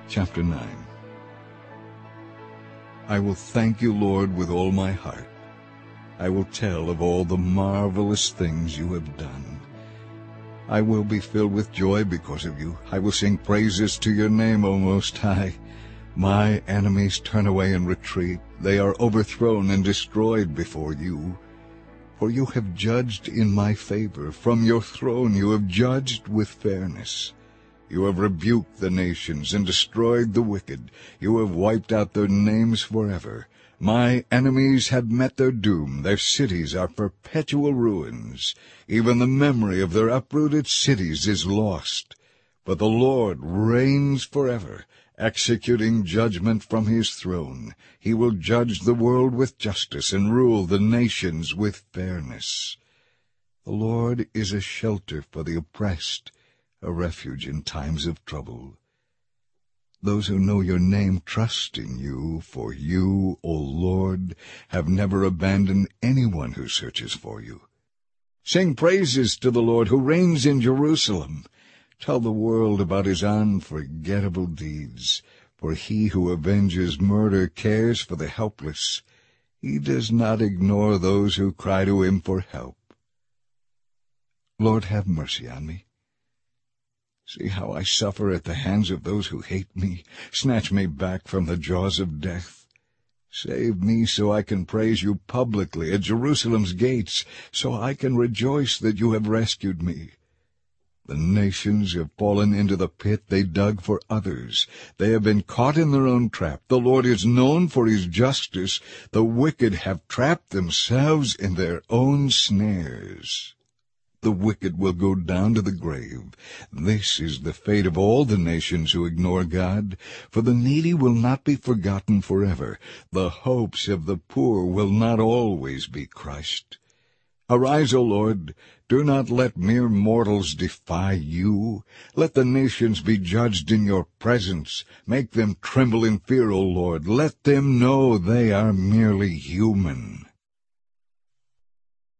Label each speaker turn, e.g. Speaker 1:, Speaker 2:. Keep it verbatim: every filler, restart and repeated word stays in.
Speaker 1: Chapter nine. I will thank you, Lord, with all my heart. I will tell of all the marvelous things you have done. I will be filled with joy because of you. I will sing praises to your name, O Most High. My enemies turn away and retreat. They are overthrown and destroyed before you. For you have judged in my favor. From your throne you have judged with fairness. You have rebuked the nations and destroyed the wicked. You have wiped out their names forever. My enemies have met their doom. Their cities are perpetual ruins. Even the memory of their uprooted cities is lost. But the Lord reigns forever, executing judgment from his throne. He will judge the world with justice and rule the nations with fairness. The Lord is a shelter for the oppressed, a refuge in times of trouble. Those who know your name trust in you, for you, O Lord, have never abandoned anyone who searches for you. Sing praises to the Lord who reigns in Jerusalem. Tell the world about his unforgettable deeds, for he who avenges murder cares for the helpless. He does not ignore those who cry to him for help. Lord, have mercy on me. See how I suffer at the hands of those who hate me. Snatch me back from the jaws of death. Save me so I can praise you publicly at Jerusalem's gates, so I can rejoice that you have rescued me. The nations have fallen into the pit they dug for others. They have been caught in their own trap. The Lord is known for his justice. The wicked have trapped themselves in their own snares. The wicked will go down to the grave. This is the fate of all the nations who ignore God. For the needy will not be forgotten forever. The hopes of the poor will not always be crushed. Arise, O Lord. Do not let mere mortals defy you. Let the nations be judged in your presence. Make them tremble in fear, O Lord. Let them know they are merely human.